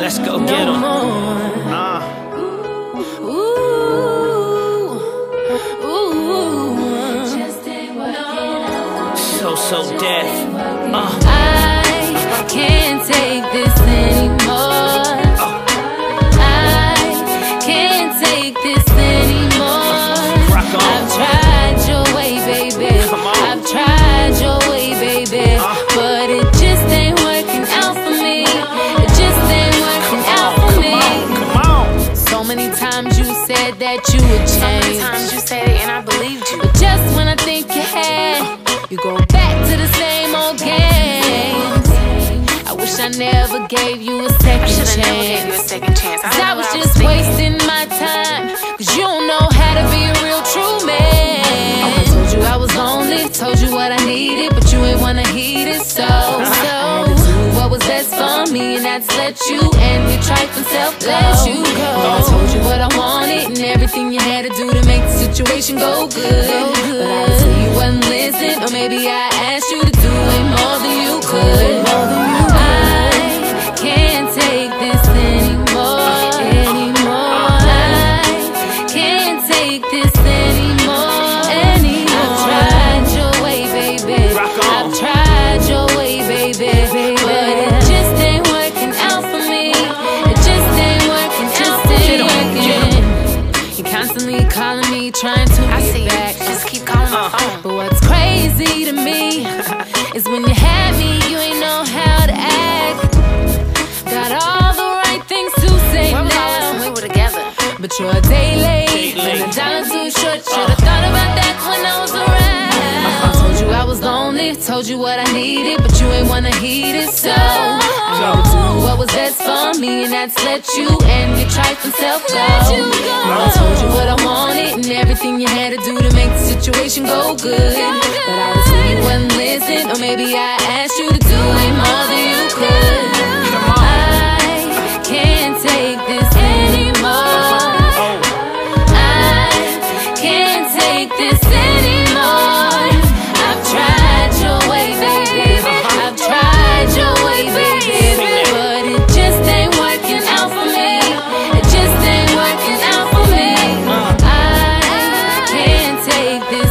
Let's go get him. So deaf. I can't take this anymore. I can't take this anymore. I've tried your way, baby. I've tried your way, baby. But it just ain't working out for me. It just ain't working out for me. Come on. So many times you said that you would change. So many times you said it and I believed you. But just when I think you had, you go back to the same old games. I wish I never gave you a second chance. Never gave you a second chance. Cause I was just wasting my time. Cause you don't know how to be a real true man. I told you I was lonely, told you what I needed, but you ain't wanna heed it. So I had to do what was best for me, and that's let you and your trifling self let you go. I told you what I wanted and everything you had to do to make the situation go good. But obviously you wasn't listening, or maybe I asked you to do way more than you could. I can't take this anymore. I can't take this anymore. I've tried your way, baby. I've tried your way, baby. But it just ain't working out for me. It just ain't working out, You're constantly calling me, trying to get back. Just keep calling my phone. But what's crazy to me is when you had me, you ain't know how to act. Got all the right things to say now, when we were together. but you're a day late and a dollar too short. Should've thought about that when I was around. I told you I was lonely, told you what I needed, but you ain't wanna heed it. So I had to do what was best for me, and that's let you and your trifling self go. I told you what I wanted and everything you had to do to make the situation go good. But obviously you wasn't listening, or maybe I asked you to do way more than you could. I can't take this anymore. I can't take this anymore. I've tried your way, baby. I've tried your way, baby. But it just ain't working out for me. It just ain't working out for me. I can't take this